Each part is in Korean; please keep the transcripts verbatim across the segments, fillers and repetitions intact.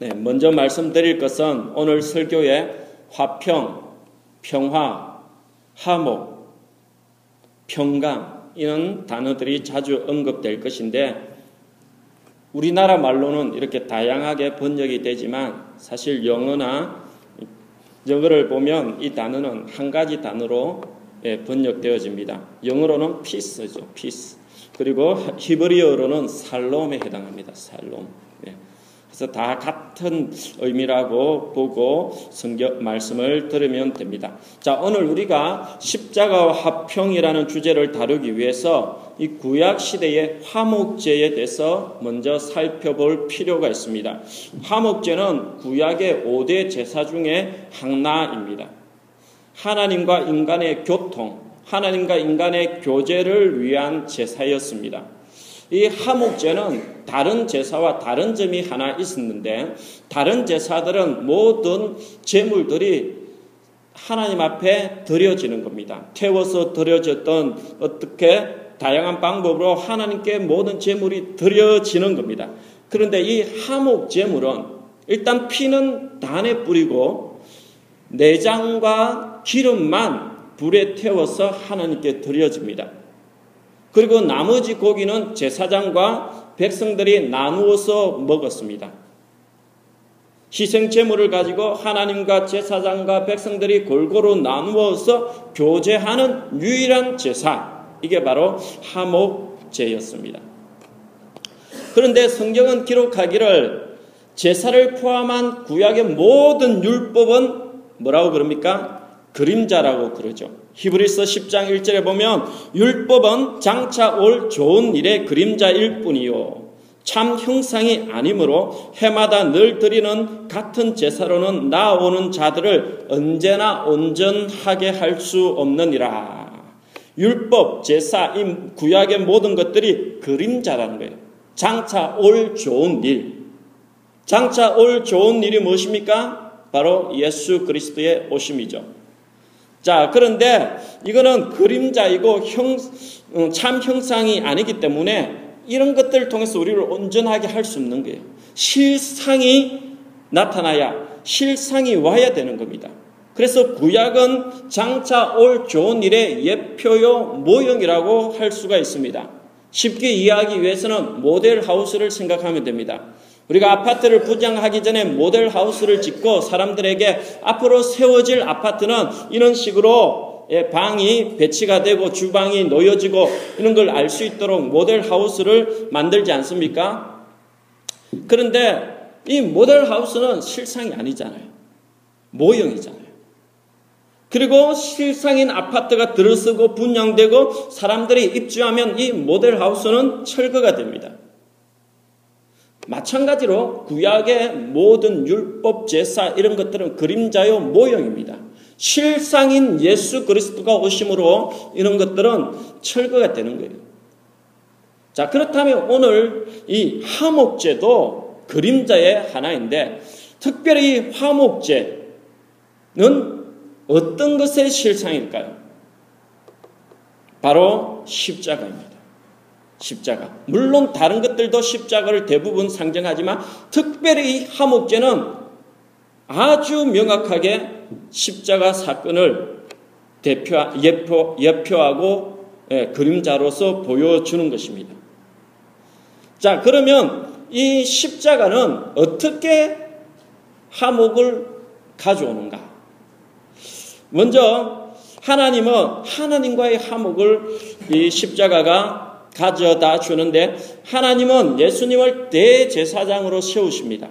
네, 먼저 말씀드릴 것은 오늘 설교에 화평, 평화, 화목, 평강 이런 단어들이 자주 언급될 것인데 우리나라 말로는 이렇게 다양하게 번역이 되지만 사실 영어나 영어를 보면 이 단어는 한 가지 단어로 번역되어집니다. 영어로는 peace죠, peace. 그리고 히브리어로는 살롬에 해당합니다. 살롬. 네. 그래서 다 같은 의미라고 보고 성경 말씀을 들으면 됩니다. 자, 오늘 우리가 십자가와 화평이라는 주제를 다루기 위해서 이 구약 시대의 화목제에 대해서 먼저 살펴볼 필요가 있습니다. 화목제는 구약의 오 대 제사 중에 하나입니다. 하나님과 인간의 교통, 하나님과 인간의 교제를 위한 제사였습니다. 이 화목제는 다른 제사와 다른 점이 하나 있었는데 다른 제사들은 모든 제물들이 하나님 앞에 드려지는 겁니다. 태워서 드려졌던 어떻게 다양한 방법으로 하나님께 모든 제물이 드려지는 겁니다. 그런데 이 화목제물은 일단 피는 단에 뿌리고 내장과 기름만 불에 태워서 하나님께 드려집니다. 그리고 나머지 고기는 제사장과 백성들이 나누어서 먹었습니다. 희생제물을 가지고 하나님과 제사장과 백성들이 골고루 나누어서 교제하는 유일한 제사, 이게 바로 화목제였습니다. 그런데 성경은 기록하기를 제사를 포함한 구약의 모든 율법은 뭐라고 그럽니까? 그림자라고 그러죠. 히브리서 십 장 일 절에 보면 율법은 장차 올 좋은 일의 그림자일 뿐이요 참 형상이 아니므로 해마다 늘 드리는 같은 제사로는 나아오는 자들을 언제나 온전하게 할 수 없느니라. 율법, 제사, 이 구약의 모든 것들이 그림자라는 거예요. 장차 올 좋은 일. 장차 올 좋은 일이 무엇입니까? 바로 예수 그리스도의 오심이죠. 자, 그런데 이거는 그림자이고 형, 참 형상이 아니기 때문에 이런 것들을 통해서 우리를 온전하게 할 수 없는 거예요. 실상이 나타나야, 실상이 와야 되는 겁니다. 그래서 구약은 장차 올 좋은 일의 예표요 모형이라고 할 수가 있습니다. 쉽게 이해하기 위해서는 모델하우스를 생각하면 됩니다. 우리가 아파트를 분양하기 전에 모델하우스를 짓고 사람들에게 앞으로 세워질 아파트는 이런 식으로 방이 배치가 되고 주방이 놓여지고 이런 걸 알 수 있도록 모델하우스를 만들지 않습니까? 그런데 이 모델하우스는 실상이 아니잖아요. 모형이잖아요. 그리고 실상인 아파트가 들어서고 분양되고 사람들이 입주하면 이 모델하우스는 철거가 됩니다. 마찬가지로 구약의 모든 율법, 제사 이런 것들은 그림자요 모형입니다. 실상인 예수 그리스도가 오심으로 이런 것들은 철거가 되는 거예요. 자, 그렇다면 오늘 이 화목제도 그림자의 하나인데 특별히 화목제는 어떤 것의 실상일까요? 바로 십자가입니다. 십자가. 물론 다른 것들도 십자가를 대부분 상징하지만 특별히 이 화목제는 아주 명확하게 십자가 사건을 대표, 예표, 예표하고 예, 그림자로서 보여주는 것입니다. 자, 그러면 이 십자가는 어떻게 화목을 가져오는가? 먼저 하나님은 하나님과의 화목을 이 십자가가 가져다 주는데 하나님은 예수님을 대제사장으로 세우십니다.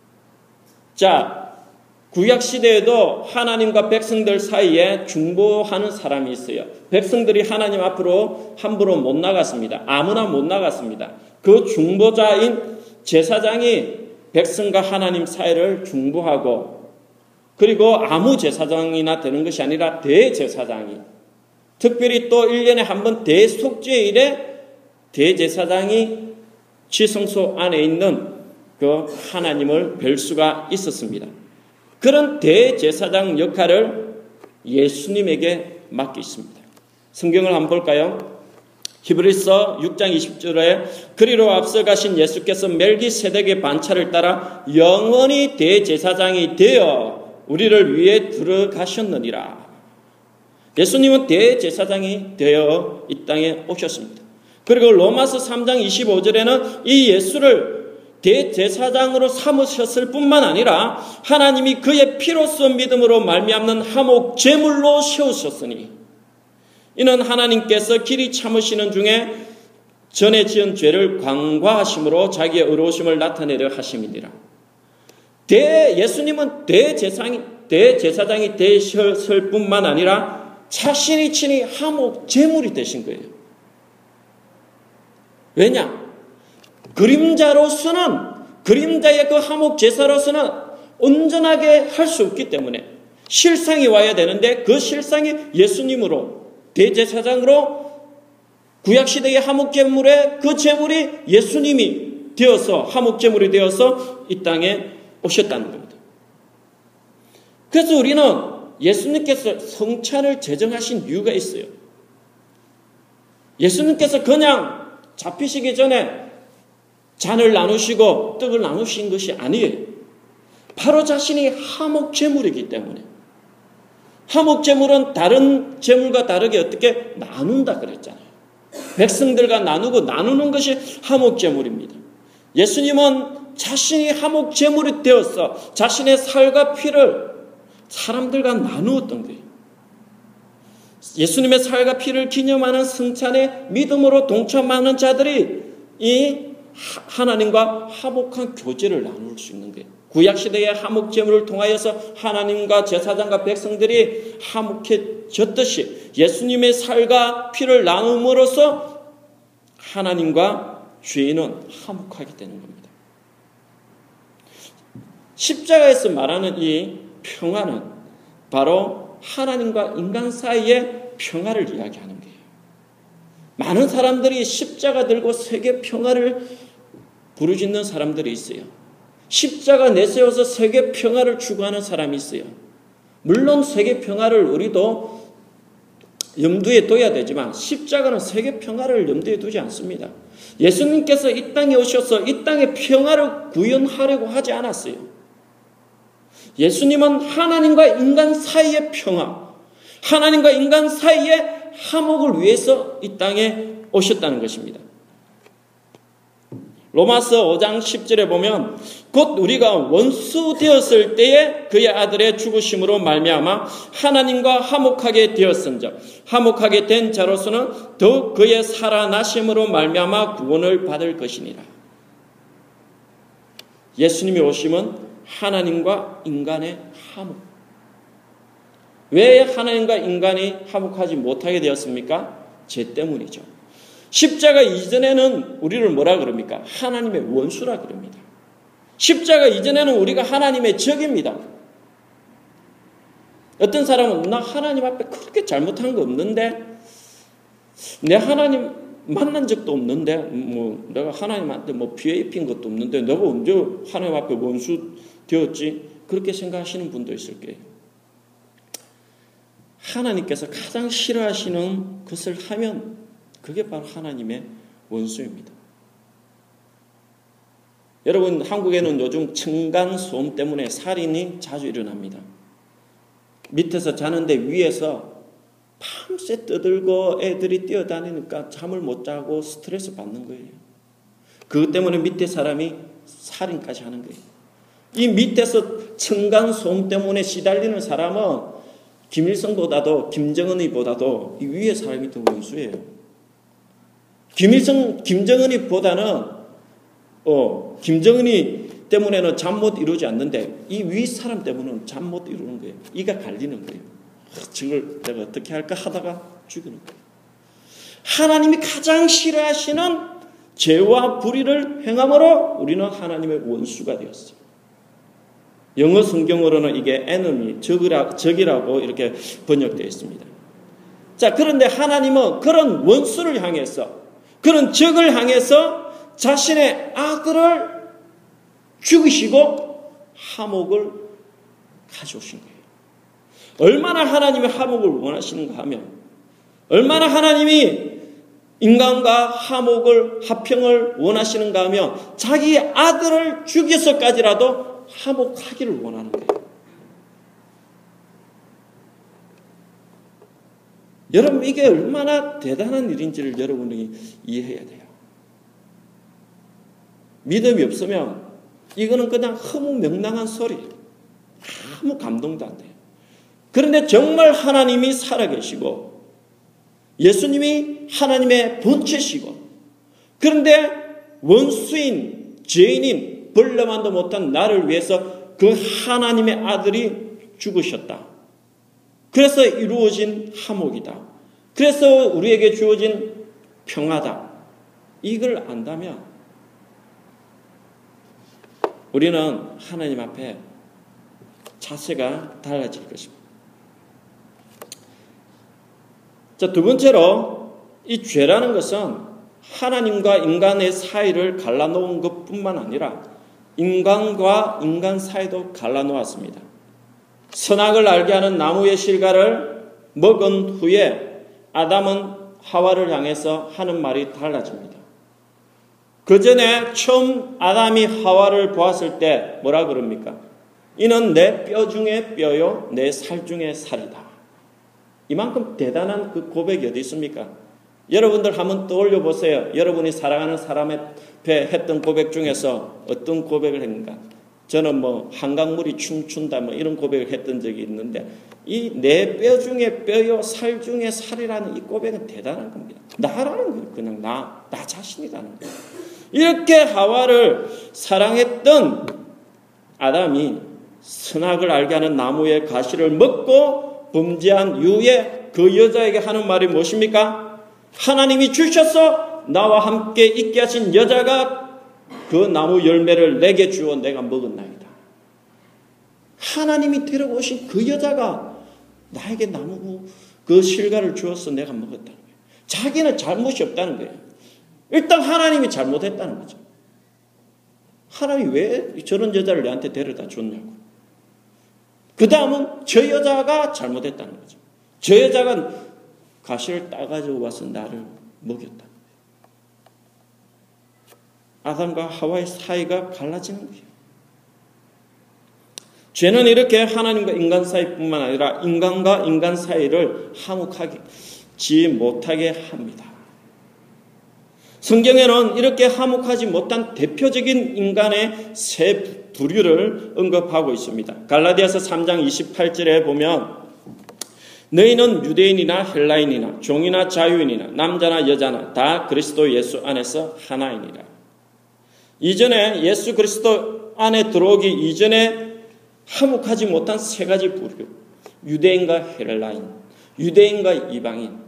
자, 구약시대에도 하나님과 백성들 사이에 중보하는 사람이 있어요. 백성들이 하나님 앞으로 함부로 못 나갔습니다. 아무나 못 나갔습니다. 그 중보자인 제사장이 백성과 하나님 사이를 중보하고 그리고 아무 제사장이나 되는 것이 아니라 대제사장이 특별히 또 일 년에 한 번 대속죄일에 대제사장이 지성소 안에 있는 그 하나님을 뵐 수가 있었습니다. 그런 대제사장 역할을 예수님에게 맡겼습니다. 성경을 한번 볼까요? 히브리서 육 장 이십 절에 그리로 앞서 가신 예수께서 멜기세덱의 반차를 따라 영원히 대제사장이 되어 우리를 위해 들어가셨느니라. 예수님은 대제사장이 되어 이 땅에 오셨습니다. 그리고 로마서 삼 장 이십오 절에는 이 예수를 대제사장으로 삼으셨을 뿐만 아니라 하나님이 그의 피로써 믿음으로 말미암는 화목 제물로 세우셨으니 이는 하나님께서 길이 참으시는 중에 전에 지은 죄를 간과하심으로 자기의 의로우심을 나타내려 하심이니라. 대 예수님은 대제사장이 대제사장이 되셨을 뿐만 아니라 자신이 친히 화목 제물이 되신 거예요. 왜냐? 그림자로서는 그림자의 그 화목 제사로서는 온전하게 할 수 없기 때문에 실상이 와야 되는데 그 실상이 예수님으로 대제사장으로 구약시대의 화목제물의 그 제물이 예수님이 되어서 화목제물이 되어서 이 땅에 오셨다는 겁니다. 그래서 우리는 예수님께서 성찬을 제정하신 이유가 있어요. 예수님께서 그냥 잡히시기 전에 잔을 나누시고 떡을 나누신 것이 아니에요. 바로 자신이 화목제물이기 때문에. 화목제물은 다른 제물과 다르게 어떻게 나눈다 그랬잖아요. 백성들과 나누고 나누는 것이 화목제물입니다. 예수님은 자신이 화목제물이 되어서 자신의 살과 피를 사람들과 나누었던 거예요. 예수님의 살과 피를 기념하는 성찬에 믿음으로 동참하는 자들이 이 하나님과 화목한 교제를 나눌 수 있는 거예요. 구약시대의 화목제물을 통하여서 하나님과 제사장과 백성들이 화목해졌듯이 예수님의 살과 피를 나눔으로써 하나님과 죄인은 화목하게 되는 겁니다. 십자가에서 말하는 이 평화는 바로 하나님과 인간 사이의 평화를 이야기하는 거예요. 많은 사람들이 십자가 들고 세계 평화를 부르짖는 사람들이 있어요. 십자가 내세워서 세계 평화를 추구하는 사람이 있어요. 물론 세계 평화를 우리도 염두에 둬야 되지만 십자가는 세계 평화를 염두에 두지 않습니다. 예수님께서 이 땅에 오셔서 이 땅의 평화를 구현하려고 하지 않았어요. 예수님은 하나님과 인간 사이의 평화, 하나님과 인간 사이의 화목을 위해서 이 땅에 오셨다는 것입니다. 로마서 오 장 십 절에 보면 곧 우리가 원수 되었을 때에 그의 아들의 죽으심으로 말미암아 하나님과 화목하게 되었은즉 화목하게 된 자로서는 더욱 그의 살아나심으로 말미암아 구원을 받을 것이니라. 예수님이 오심은 하나님과 인간의 화목. 왜 하나님과 인간이 화목하지 못하게 되었습니까? 죄 때문이죠. 십자가 이전에는 우리를 뭐라 그럽니까? 하나님의 원수라 그럽니다. 십자가 이전에는 우리가 하나님의 적입니다. 어떤 사람은 나 하나님 앞에 그렇게 잘못한 거 없는데 내 하나님 만난 적도 없는데 뭐 내가 하나님한테 뭐 피해 입힌 것도 없는데 내가 언제 하나님 앞에 원수 되었지? 그렇게 생각하시는 분도 있을 거예요. 하나님께서 가장 싫어하시는 것을 하면 그게 바로 하나님의 원수입니다. 여러분, 한국에는 요즘 층간소음 때문에 살인이 자주 일어납니다. 밑에서 자는데 위에서 밤새 떠들고 애들이 뛰어다니니까 잠을 못 자고 스트레스 받는 거예요. 그것 때문에 밑에 사람이 살인까지 하는 거예요. 이 밑에서 층간소음 때문에 시달리는 사람은 김일성보다도 김정은이보다도 이 위에 사람이 더 원수예요. 김일성, 김정은이보다는 어, 김정은이 때문에는 잠 못 이루지 않는데 이 위 사람 때문에는 잠 못 이루는 거예요. 이가 갈리는 거예요. 저걸 내가 어떻게 할까 하다가 죽이는 거예요. 하나님이 가장 싫어하시는 죄와 불의를 행함으로 우리는 하나님의 원수가 되었어요. 영어 성경으로는 이게 enemy, 적이라, 적이라고 이렇게 번역되어 있습니다. 자, 그런데 하나님은 그런 원수를 향해서 그런 적을 향해서 자신의 아들을 죽이시고 화목을 가져오신 거예요. 얼마나 하나님의 화목을 원하시는가 하면 얼마나 하나님이 인간과 화목을 화평을 원하시는가 하면 자기 아들을 죽여서까지라도 화목하기를 원하는 거예요. 여러분, 이게 얼마나 대단한 일인지를 여러분이 이해해야 돼요. 믿음이 없으면 이거는 그냥 허무맹랑한 소리, 아무 감동도 안 돼요. 그런데 정말 하나님이 살아계시고 예수님이 하나님의 본체시고, 그런데 원수인 죄인인 벌레만도 못한 나를 위해서 그 하나님의 아들이 죽으셨다. 그래서 이루어진 화목이다. 그래서 우리에게 주어진 평화다. 이걸 안다면 우리는 하나님 앞에 자세가 달라질 것입니다. 자, 두 번째로 이 죄라는 것은 하나님과 인간의 사이를 갈라놓은 것뿐만 아니라 인간과 인간 사이도 갈라놓았습니다. 선악을 알게 하는 나무의 실과를 먹은 후에 아담은 하와를 향해서 하는 말이 달라집니다. 그 전에 처음 아담이 하와를 보았을 때 뭐라 그럽니까? 이는 내 뼈 중에 뼈요 내 살 중에 살이다. 이만큼 대단한 그 고백이 어디 있습니까? 여러분들 한번 떠올려 보세요. 여러분이 사랑하는 사람에 했던 고백 중에서 어떤 고백을 했는가? 저는 뭐 한강물이 춤춘다 뭐 이런 고백을 했던 적이 있는데, 이 내 뼈 중에 뼈요 살 중에 살이라는 이 고백은 대단한 겁니다. 나라는 거예요. 그냥 나, 나 자신이라는 거예요. 이렇게 하와를 사랑했던 아담이 선악을 알게 하는 나무의 가시를 먹고 범죄한 이후에 그 여자에게 하는 말이 무엇입니까? 하나님이 주셔서 나와 함께 있게 하신 여자가 그 나무 열매를 내게 주어 내가 먹었나이다. 하나님이 데려오신 그 여자가 나에게 나무 그 실과를 주어서 내가 먹었다는 거예요. 자기는 잘못이 없다는 거예요. 일단 하나님이 잘못했다는 거죠. 하나님이 왜 저런 여자를 내한테 데려다 줬냐고. 그 다음은 저 여자가 잘못했다는 거죠. 저 여자가 가시를 따가지고 와서 나를 먹였다. 아담과 하와의 사이가 갈라지는 거예요. 죄는 이렇게 하나님과 인간 사이뿐만 아니라 인간과 인간 사이를 화목하지 못하게 합니다. 성경에는 이렇게 화목하지 못한 대표적인 인간의 세 부류를 언급하고 있습니다. 갈라디아서 삼 장 이십팔 절에 보면 너희는 유대인이나 헬라인이나 종이나 자유인이나 남자나 여자나 다 그리스도 예수 안에서 하나이니라. 이전에 예수 그리스도 안에 들어오기 이전에 화목하지 못한 세 가지 부류, 유대인과 헬라인, 유대인과 이방인.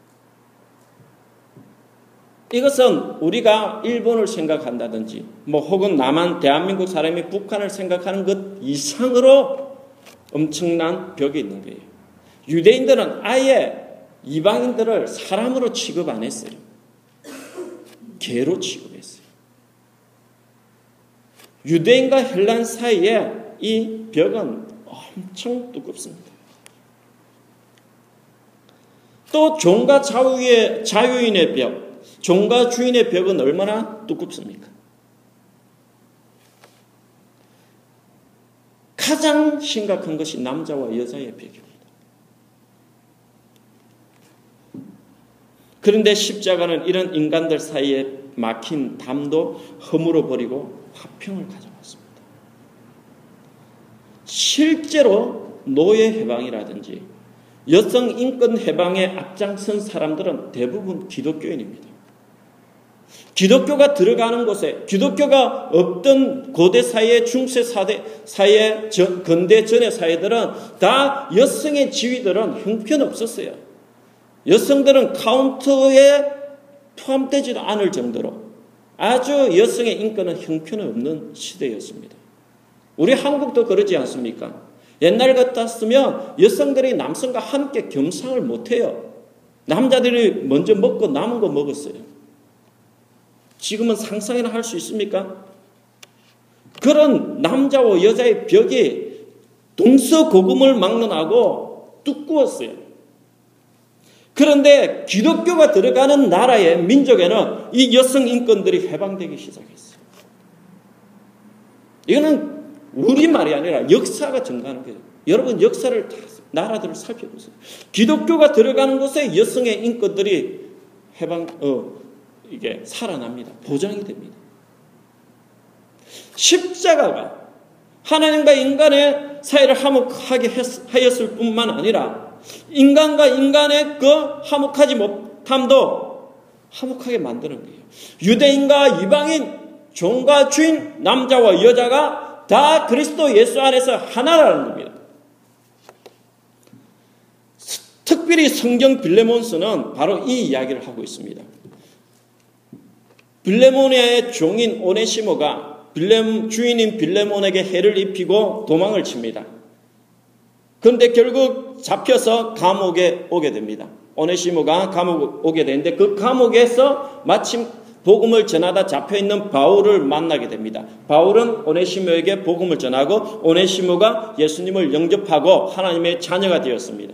이것은 우리가 일본을 생각한다든지 뭐 혹은 남한 대한민국 사람이 북한을 생각하는 것 이상으로 엄청난 벽이 있는 거예요. 유대인들은 아예 이방인들을 사람으로 취급 안 했어요. 개로 취급했어요. 유대인과 헬라인 사이에 이 벽은 엄청 두껍습니다. 또 종과 자유의, 자유인의 벽, 종과 주인의 벽은 얼마나 두껍습니까? 가장 심각한 것이 남자와 여자의 벽입니다. 그런데 십자가는 이런 인간들 사이에 막힌 담도 허물어 버리고 화평을 가져왔습니다. 실제로 노예 해방이라든지 여성 인권 해방에 앞장선 사람들은 대부분 기독교인입니다. 기독교가 들어가는 곳에, 기독교가 없던 고대 사회, 중세 사대, 사회, 전, 근대 전의 사회들은 다 여성의 지위들은 형편없었어요. 여성들은 카운터에 포함되지도 않을 정도로 아주 여성의 인권은 형편없는 시대였습니다. 우리 한국도 그러지 않습니까? 옛날 같았으면 여성들이 남성과 함께 겸상을 못해요. 남자들이 먼저 먹고 남은 거 먹었어요. 지금은 상상이나 할 수 있습니까? 그런 남자와 여자의 벽이 동서고금을 막론하고 두꺼웠어요. 그런데 기독교가 들어가는 나라의 민족에는 이 여성 인권들이 해방되기 시작했어요. 이거는 우리말이 아니라 역사가 증가하는 거예요. 여러분 역사를 다 나라들을 살펴보세요. 기독교가 들어가는 곳에 여성의 인권들이 해방, 어, 이게 살아납니다. 보장이 됩니다. 십자가가 하나님과 인간의 사이를 화목하게 하였을 뿐만 아니라 인간과 인간의 그 화목하지 못함도 화목하게 만드는 거예요. 유대인과 이방인, 종과 주인, 남자와 여자가 다 그리스도 예수 안에서 하나라는 겁니다. 특별히 성경 빌레몬서는 바로 이 이야기를 하고 있습니다. 빌레몬의 종인 오네시모가 빌레, 주인인 빌레몬에게 해를 입히고 도망을 칩니다. 그런데 결국 잡혀서 감옥에 오게 됩니다. 오네시모가 감옥에 오게 되는데 그 감옥에서 마침 복음을 전하다 잡혀있는 바울을 만나게 됩니다. 바울은 오네시모에게 복음을 전하고 오네시모가 예수님을 영접하고 하나님의 자녀가 되었습니다.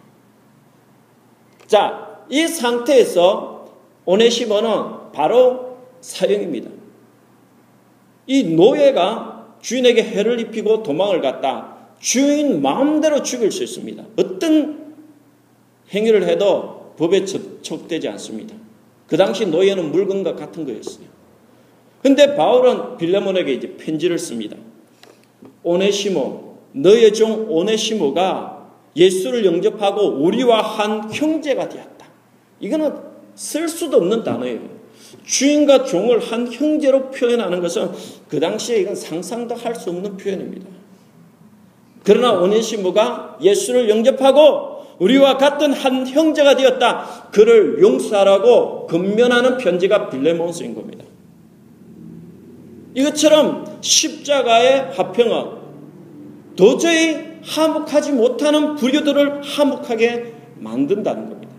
자, 이 상태에서 오네시모는 바로 사형입니다. 이 노예가 주인에게 해를 입히고 도망을 갔다. 주인 마음대로 죽일 수 있습니다. 어떤 행위를 해도 법에 척되지 않습니다. 그 당시 노예는 물건과 같은 거였어요. 그런데 바울은 빌레몬에게 이제 편지를 씁니다. 오네시모, 너의 종 오네시모가 예수를 영접하고 우리와 한 형제가 되었다. 이거는 쓸 수도 없는 단어예요. 주인과 종을 한 형제로 표현하는 것은 그 당시에 이건 상상도 할 수 없는 표현입니다. 그러나 오네시모가 예수를 영접하고 우리와 같은 한 형제가 되었다. 그를 용서하라고 권면하는 편지가 빌레몬서인 겁니다. 이것처럼 십자가의 화평은 도저히 화목하지 못하는 부류들을 화목하게 만든다는 겁니다.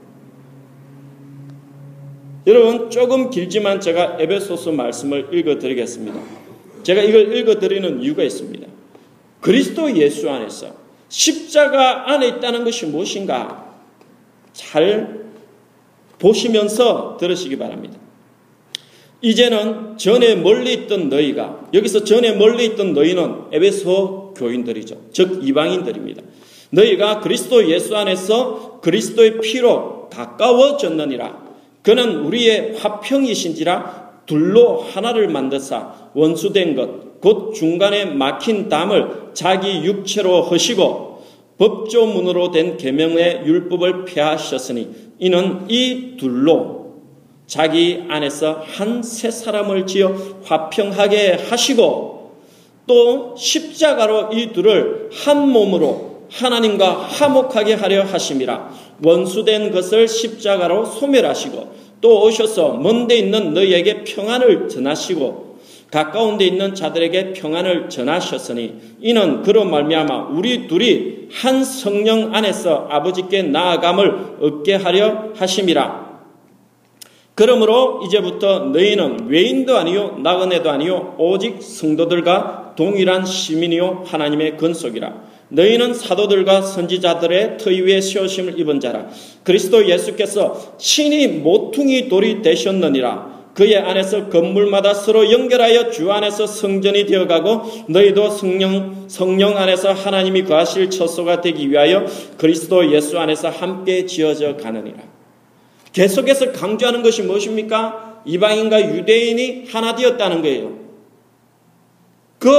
여러분 조금 길지만 제가 에베소서 말씀을 읽어드리겠습니다. 제가 이걸 읽어드리는 이유가 있습니다. 그리스도 예수 안에서 십자가 안에 있다는 것이 무엇인가 잘 보시면서 들으시기 바랍니다. 이제는 전에 멀리 있던 너희가, 여기서 전에 멀리 있던 너희는 에베소 교인들이죠. 즉 이방인들입니다. 너희가 그리스도 예수 안에서 그리스도의 피로 가까워졌느니라. 그는 우리의 화평이신지라 둘로 하나를 만드사 원수된 것 곧 중간에 막힌 담을 자기 육체로 허시고 법조문으로 된 계명의 율법을 폐하셨으니 이는 이 둘로 자기 안에서 한 새 사람을 지어 화평하게 하시고 또 십자가로 이 둘을 한 몸으로 하나님과 화목하게 하려 하심이라. 원수된 것을 십자가로 소멸하시고 또 오셔서 먼 데 있는 너희에게 평안을 전하시고 가까운 데 있는 자들에게 평안을 전하셨으니 이는 그로 말미암아 우리 둘이 한 성령 안에서 아버지께 나아감을 얻게 하려 하심이라. 그러므로 이제부터 너희는 외인도 아니요 나그네도 아니요 오직 성도들과 동일한 시민이요 하나님의 권속이라. 너희는 사도들과 선지자들의 터위 위에 세우심을 입은 자라. 그리스도 예수께서 친히 모퉁이 돌이 되셨느니라. 그의 안에서 건물마다 서로 연결하여 주 안에서 성전이 되어가고 너희도 성령, 성령 안에서 하나님이 거하실 처소가 되기 위하여 그리스도 예수 안에서 함께 지어져 가느니라. 계속해서 강조하는 것이 무엇입니까? 이방인과 유대인이 하나 되었다는 거예요. 그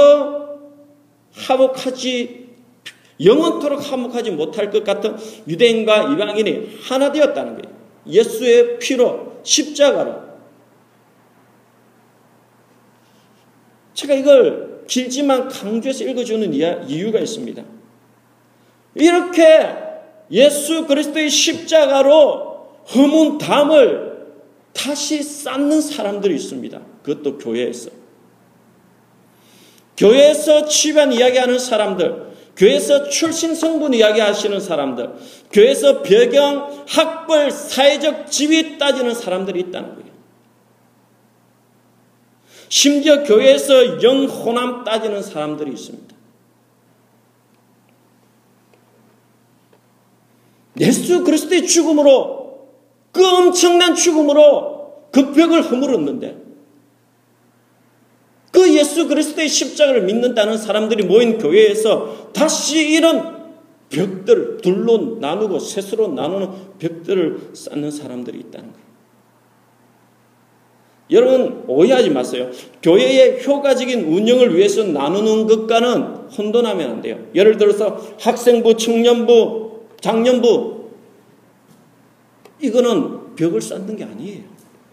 화목하지 영원토록 화목하지 못할 것 같은 유대인과 이방인이 하나 되었다는 거예요. 예수의 피로 십자가로. 제가 이걸 길지만 강조해서 읽어주는 이유가 있습니다. 이렇게 예수 그리스도의 십자가로 허문 담을 다시 쌓는 사람들이 있습니다. 그것도 교회에서. 교회에서 취반 이야기하는 사람들, 교회에서 출신 성분 이야기하시는 사람들, 교회에서 배경, 학벌, 사회적 지위 따지는 사람들이 있다는 거예요. 심지어 교회에서 영혼함 따지는 사람들이 있습니다. 예수 그리스도의 죽음으로 그 엄청난 죽음으로 그 벽을 허물었는데 그 예수 그리스도의 십자가를 믿는다는 사람들이 모인 교회에서 다시 이런 벽들을 둘로 나누고 셋으로 나누는 벽들을 쌓는 사람들이 있다는 거예요. 여러분 오해하지 마세요. 교회의 효과적인 운영을 위해서 나누는 것과는 혼돈하면 안 돼요. 예를 들어서 학생부, 청년부, 장년부 이거는 벽을 쌓는 게 아니에요.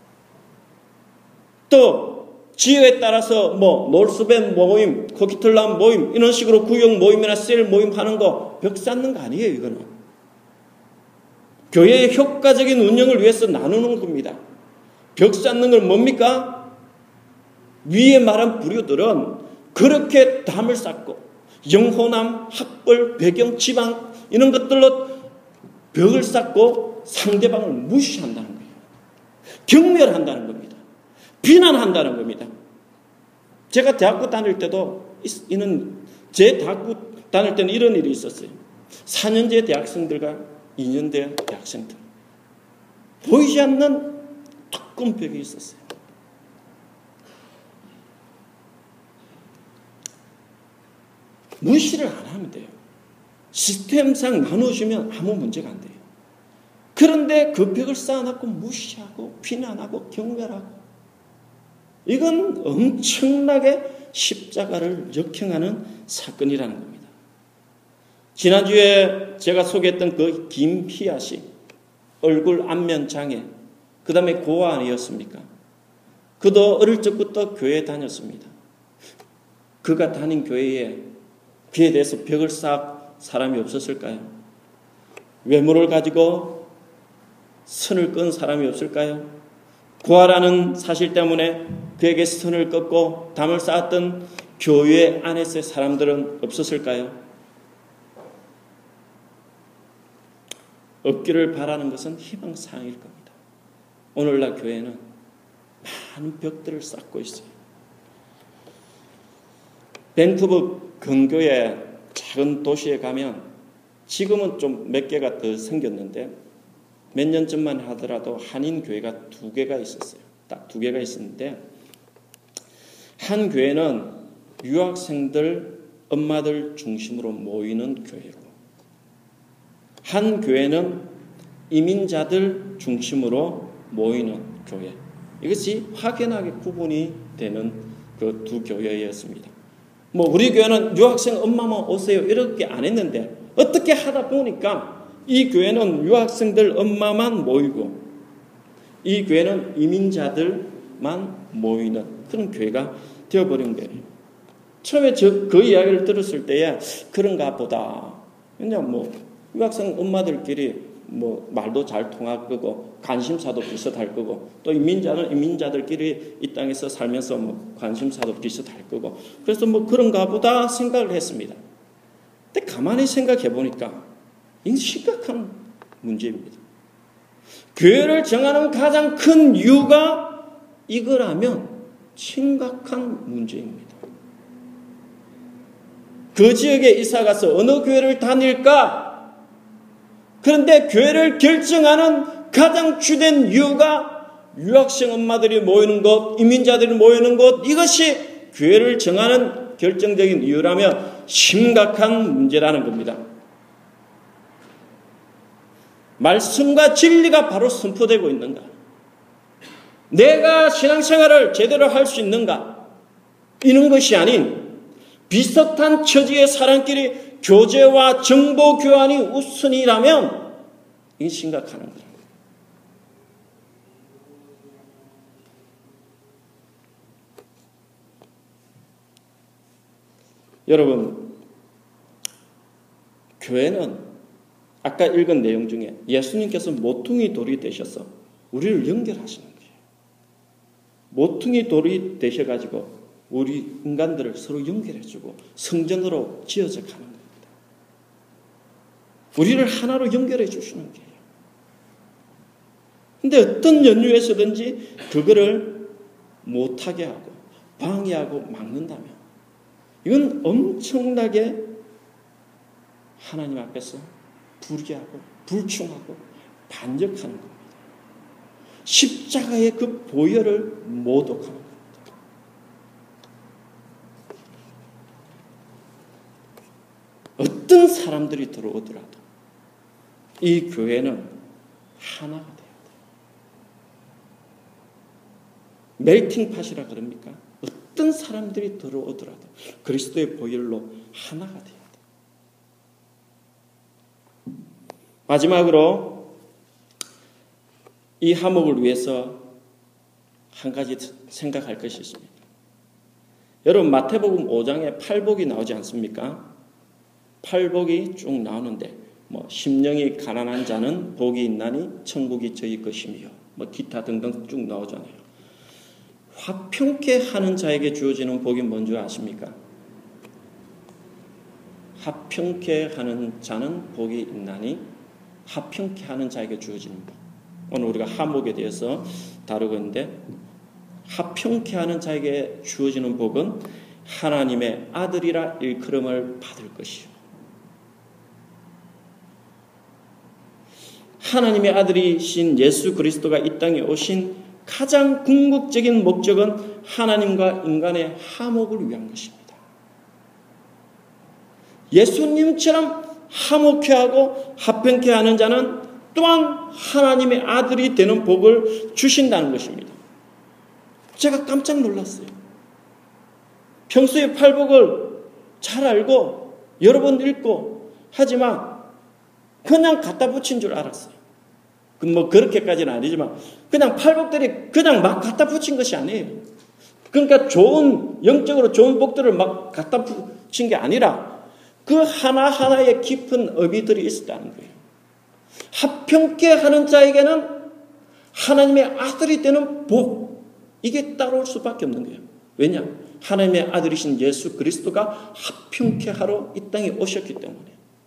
또 지역에 따라서 뭐 놀스밴 모임, 코키틀람 모임 이런 식으로 구역 모임이나 셀 모임 하는 거 벽 쌓는 거 아니에요. 이거는 교회의 효과적인 운영을 위해서 나누는 겁니다. 벽 쌓는 건 뭡니까? 위에 말한 부류들은 그렇게 담을 쌓고 영호남, 학벌, 배경, 지방 이런 것들로 벽을 쌓고 상대방을 무시한다는 거예요. 경멸한다는 겁니다. 비난한다는 겁니다. 제가 대학교 다닐 때도 이는 제 대학교 다닐 때는 이런 일이 있었어요. 사 년제 대학생들과 이 년제 대학생들 보이지 않는 두꺼운 벽이 있었어요. 무시를 안 하면 돼요. 시스템상 나누어주면 아무 문제가 안 돼요. 그런데 그 벽을 쌓아놓고 무시하고 비난하고 경멸하고 이건 엄청나게 십자가를 역행하는 사건이라는 겁니다. 지난주에 제가 소개했던 그 김희아 씨 얼굴 안면 장애 그 다음에 고아 아니었습니까? 그도 어릴 적부터 교회에 다녔습니다. 그가 다닌 교회에 그에 대해서 벽을 쌓을 사람이 없었을까요? 외모를 가지고 선을 끈 사람이 없을까요? 고아라는 사실 때문에 그에게 선을 긋고 담을 쌓았던 교회 안에서의 사람들은 없었을까요? 없기를 바라는 것은 희망사항일 겁니다. 오늘날 교회는 많은 벽들을 쌓고 있어요. 밴쿠버 근교의 작은 도시에 가면 지금은 좀 몇 개가 더 생겼는데 몇 년 전만 하더라도 한인 교회가 두 개가 있었어요. 딱 두 개가 있었는데 한 교회는 유학생들 엄마들 중심으로 모이는 교회고 한 교회는 이민자들 중심으로 모이는 교회. 이것이 확연하게 구분이 되는 그 두 교회였습니다. 뭐 우리 교회는 유학생 엄마만 오세요 이렇게 안 했는데 어떻게 하다 보니까 이 교회는 유학생들 엄마만 모이고 이 교회는 이민자들만 모이는 그런 교회가 되어버린 거예요. 처음에 저, 그 이야기를 들었을 때에 그런가 보다. 왜냐하면 뭐 유학생 엄마들끼리 뭐 말도 잘 통할 거고 관심사도 비슷할 거고 또 이민자는 이민자들끼리 이 땅에서 살면서 뭐 관심사도 비슷할 거고 그래서 뭐 그런가 보다 생각을 했습니다. 근데 가만히 생각해 보니까 이게 심각한 문제입니다. 교회를 정하는 가장 큰 이유가 이거라면 심각한 문제입니다. 그 지역에 이사가서 어느 교회를 다닐까? 그런데 교회를 결정하는 가장 주된 이유가 유학생 엄마들이 모이는 곳, 이민자들이 모이는 곳, 이것이 교회를 정하는 결정적인 이유라면 심각한 문제라는 겁니다. 말씀과 진리가 바로 선포되고 있는가? 내가 신앙생활을 제대로 할 수 있는가? 이런 것이 아닌 비슷한 처지의 사람끼리 교제와 정보 교환이 우선이라면 이게 심각한 거예요. 여러분, 교회는 아까 읽은 내용 중에 예수님께서 모퉁이 돌이 되셔서 우리를 연결하시는 거예요. 모퉁이 돌이 되셔가지고 우리 인간들을 서로 연결해주고 성전으로 지어져 가는 겁니다. 우리를 하나로 연결해 주시는 거예요. 근데 어떤 연유에서든지 그거를 못하게 하고 방해하고 막는다면 이건 엄청나게 하나님 앞에서 불의하고 불충하고 반역하는 겁니다. 십자가의 그 보혈을 모독하는 겁니다. 어떤 사람들이 들어오더라도 이 교회는 하나가 돼야 돼요. 멜팅팟이라 그럽니까? 어떤 사람들이 들어오더라도 그리스도의 보혈로 하나가 돼야 돼요. 마지막으로 이 화목을 위해서 한 가지 생각할 것이 있습니다. 여러분 마태복음 오 장에 팔복이 나오지 않습니까? 팔복이 쭉 나오는데 뭐 심령이 가난한 자는 복이 있나니 천국이 저희 것이며 뭐 기타 등등 쭉 나오잖아요. 화평케 하는 자에게 주어지는 복이 뭔지 아십니까? 화평케 하는 자는 복이 있나니 화평케 하는 자에게 주어지는 복. 오늘 우리가 화목에 대해서 다루고 있는데 화평케 하는 자에게 주어지는 복은 하나님의 아들이라 일컬음을 받을 것이요. 하나님의 아들이신 예수 그리스도가 이 땅에 오신 가장 궁극적인 목적은 하나님과 인간의 화목을 위한 것입니다. 예수님처럼 화목케 하고 화평케 하는 자는 또한 하나님의 아들이 되는 복을 주신다는 것입니다. 제가 깜짝 놀랐어요. 평소에 팔복을 잘 알고 여러 번 읽고 하지만 그냥 갖다 붙인 줄 알았어요. 뭐 그렇게까지는 아니지만 그냥 팔복들이 그냥 막 갖다 붙인 것이 아니에요. 그러니까 좋은 영적으로 좋은 복들을 막 갖다 붙인 게 아니라 그 하나하나에 깊은 의미들이 있었다는 거예요. 화평케 하는 자에게는 하나님의 아들이 되는 복, 이게 따라올 수밖에 없는 거예요. 왜냐? 하나님의 아들이신 예수 그리스도가 화평케 하러 이 땅에 오셨기 때문에.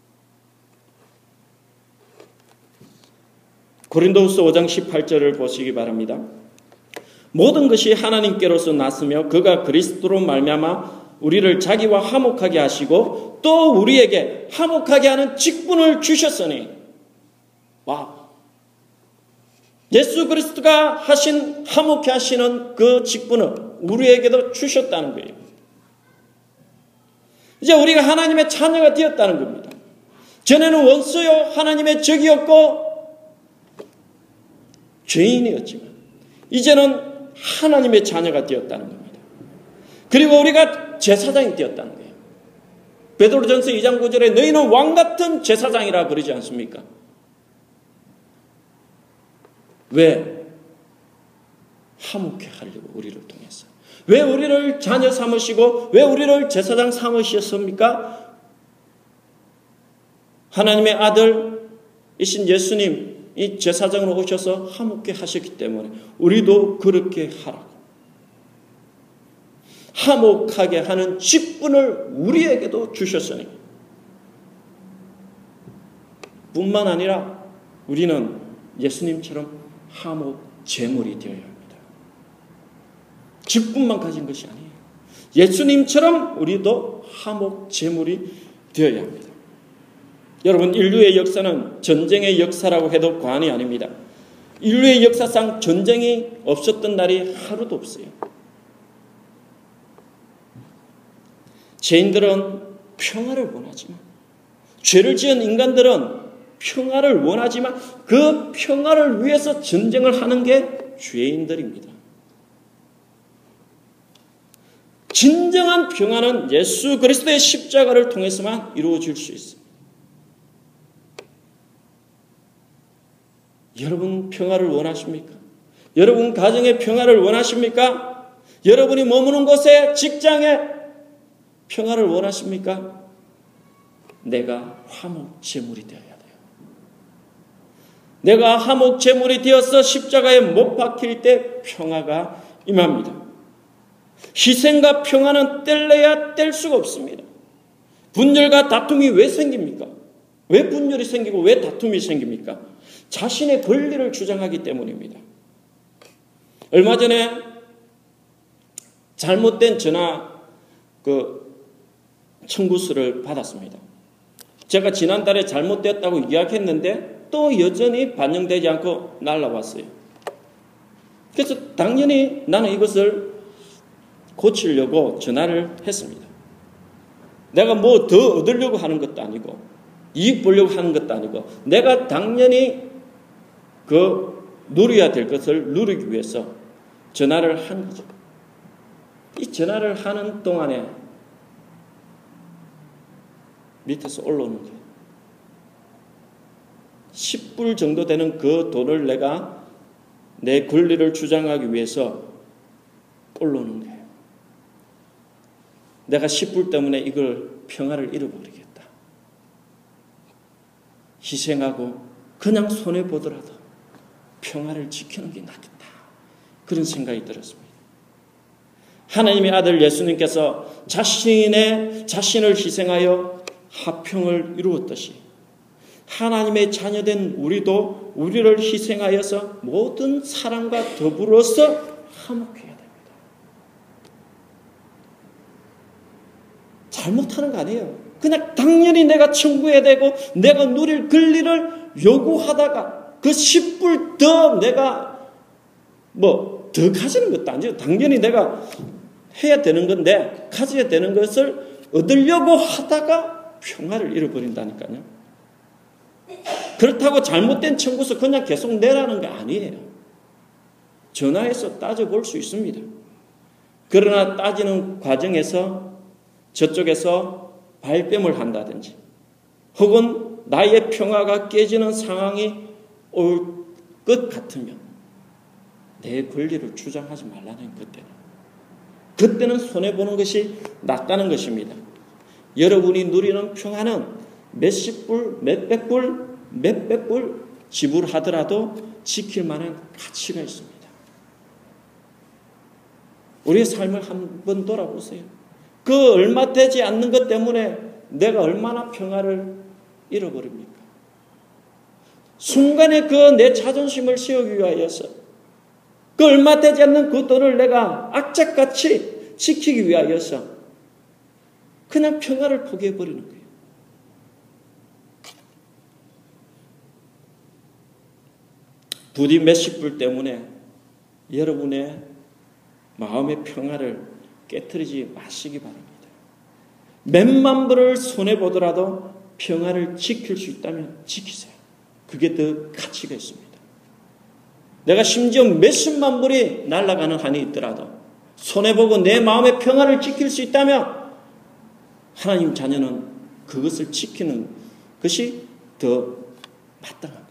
고린도후서 오 장 십팔 절을 보시기 바랍니다. 모든 것이 하나님께로서 났으며 그가 그리스도로 말미암아 우리를 자기와 화목하게 하시고 또 우리에게 화목하게 하는 직분을 주셨으니. 와, 예수 그리스도가 하신 화목케 하시는 그 직분을 우리에게도 주셨다는 거예요. 이제 우리가 하나님의 자녀가 되었다는 겁니다. 전에는 원수요 하나님의 적이었고 죄인이었지만 이제는 하나님의 자녀가 되었다는 겁니다. 그리고 우리가 제사장이 되었다는 거예요. 베드로전서 이 장 구 절에 너희는 왕같은 제사장이라 그러지 않습니까? 왜? 화목케 하려고 우리를 통해서. 왜 우리를 자녀 삼으시고 왜 우리를 제사장 삼으셨습니까? 하나님의 아들이신 예수님 이 제사장으로 오셔서 화목케 하셨기 때문에 우리도 그렇게 하라고. 화목하게 하는 직분을 우리에게도 주셨으니 뿐만 아니라 우리는 예수님처럼 화목 제물이 되어야 합니다. 직분만 가진 것이 아니에요. 예수님처럼 우리도 화목 제물이 되어야 합니다. 여러분, 인류의 역사는 전쟁의 역사라고 해도 과언이 아닙니다. 인류의 역사상 전쟁이 없었던 날이 하루도 없어요. 죄인들은 평화를 원하지만, 죄를 지은 인간들은 평화를 원하지만 그 평화를 위해서 전쟁을 하는 게 죄인들입니다. 진정한 평화는 예수 그리스도의 십자가를 통해서만 이루어질 수 있습니다. 여러분 평화를 원하십니까? 여러분 가정의 평화를 원하십니까? 여러분이 머무는 곳에 직장에 평화를 원하십니까? 내가 화목 제물이 되어야 돼요. 내가 화목 제물이 되어서 십자가에 못 박힐 때 평화가 임합니다. 희생과 평화는 뗄래야 뗄 수가 없습니다. 분열과 다툼이 왜 생깁니까? 왜 분열이 생기고 왜 다툼이 생깁니까? 자신의 권리를 주장하기 때문입니다. 얼마 전에 잘못된 전화 그 청구서를 받았습니다. 제가 지난달에 잘못됐다고 이야기했는데 또 여전히 반영되지 않고 날라왔어요. 그래서 당연히 나는 이것을 고치려고 전화를 했습니다. 내가 뭐 더 얻으려고 하는 것도 아니고 이익 보려고 하는 것도 아니고 내가 당연히 그 누려야 될 것을 누리기 위해서 전화를 한 거죠. 이 전화를 하는 동안에 밑에서 올라오는 거예요. 십 불 정도 되는 그 돈을 내가 내 권리를 주장하기 위해서 올라오는 거예요. 내가 십 불 때문에 이걸 평화를 잃어버리겠다. 희생하고 그냥 손해보더라도 평화를 지키는 게 낫겠다. 그런 생각이 들었습니다. 하나님의 아들 예수님께서 자신의 자신을 희생하여 화평을 이루었듯이 하나님의 자녀된 우리도 우리를 희생하여서 모든 사람과 더불어서 화목해야 됩니다. 잘못하는 거 아니에요. 그냥 당연히 내가 청구해야 되고 내가 누릴 권리를 요구하다가 그 십 불 더 내가 뭐 더 가지는 것도 아니에요. 당연히 내가 해야 되는 건데 가져야 되는 것을 얻으려고 하다가 평화를 잃어버린다니까요. 그렇다고 잘못된 청구서 그냥 계속 내라는 게 아니에요. 전화해서 따져볼 수 있습니다. 그러나 따지는 과정에서 저쪽에서 발뺌을 한다든지 혹은 나의 평화가 깨지는 상황이 올 것 같으면 내 권리를 주장하지 말라는 그때는. 그때는 손해보는 것이 낫다는 것입니다. 여러분이 누리는 평화는 몇십 불, 몇백 불, 몇백 불 지불하더라도 지킬 만한 가치가 있습니다. 우리의 삶을 한번 돌아보세요. 그 얼마 되지 않는 것 때문에 내가 얼마나 평화를 잃어버립니까? 순간에 그 내 자존심을 세우기 위하여서 그 얼마 되지 않는 그 돈을 내가 악착같이 지키기 위하여서 그냥 평화를 포기해버리는 거예요. 부디 몇십 불 때문에 여러분의 마음의 평화를 깨트리지 마시기 바랍니다. 몇만 불을 손해보더라도 평화를 지킬 수 있다면 지키세요. 그게 더 가치가 있습니다. 내가 심지어 몇십만 불이 날아가는 한이 있더라도 손해보고 내 마음의 평화를 지킬 수 있다면 하나님 자녀는 그것을 지키는 것이 더 마땅합니다.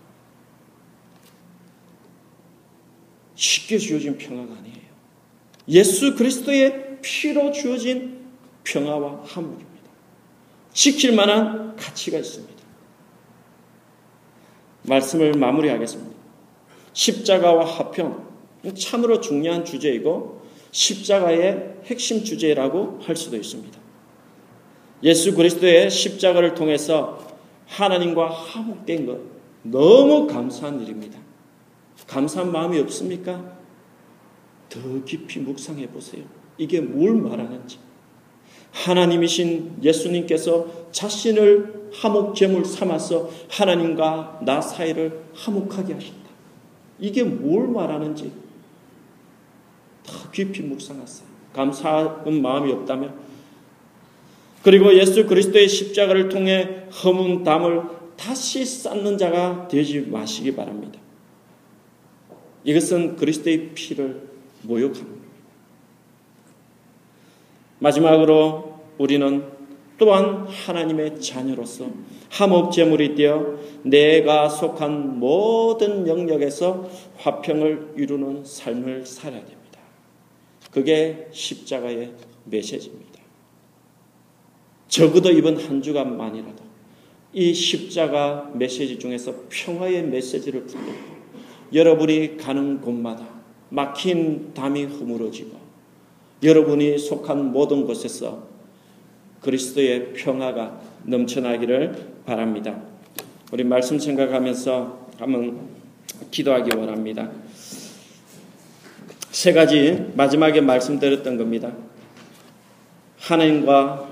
쉽게 주어진 평화가 아니에요. 예수 그리스도의 피로 주어진 평화와 화목입니다. 지킬 만한 가치가 있습니다. 말씀을 마무리하겠습니다. 십자가와 화평, 참으로 중요한 주제이고 십자가의 핵심 주제라고 할 수도 있습니다. 예수 그리스도의 십자가를 통해서 하나님과 화목된 것 너무 감사한 일입니다. 감사한 마음이 없습니까? 더 깊이 묵상해 보세요. 이게 뭘 말하는지. 하나님이신 예수님께서 자신을 화목제물 삼아서 하나님과 나 사이를 화목하게 하신다. 이게 뭘 말하는지 더 깊이 묵상하세요. 감사한 마음이 없다면. 그리고 예수 그리스도의 십자가를 통해 허문 담을 다시 쌓는 자가 되지 마시기 바랍니다. 이것은 그리스도의 피를 모욕하는 겁니다. 마지막으로 우리는 또한 하나님의 자녀로서 화목제물이 되어 내가 속한 모든 영역에서 화평을 이루는 삶을 살아야 됩니다. 그게 십자가의 메시지입니다. 적어도 이번 한 주간만이라도 이 십자가 메시지 중에서 평화의 메시지를 붙들고 여러분이 가는 곳마다 막힌 담이 허물어지고 여러분이 속한 모든 곳에서 그리스도의 평화가 넘쳐나기를 바랍니다. 우리 말씀 생각하면서 한번 기도하기 원합니다. 세 가지 마지막에 말씀드렸던 겁니다. 하나님과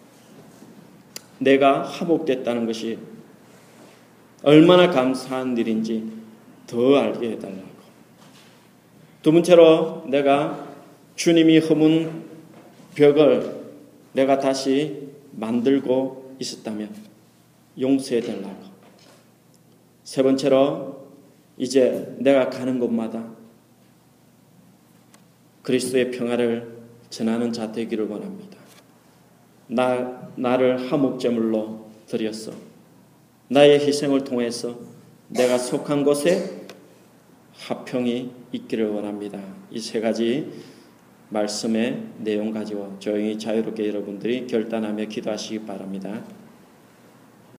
내가 화목됐다는 것이 얼마나 감사한 일인지 더 알게 해달라고. 두 번째로 내가 주님이 허문 벽을 내가 다시 만들고 있었다면 용서해 달라고. 세 번째로 이제 내가 가는 곳마다 그리스도의 평화를 전하는 자 되기를 원합니다. 나, 나를 화목제물로 드렸어. 나의 희생을 통해서 내가 속한 곳에 화평이 있기를 원합니다. 이 세 가지 말씀의 내용 가지고 조용히 자유롭게 여러분들이 결단하며 기도하시기 바랍니다.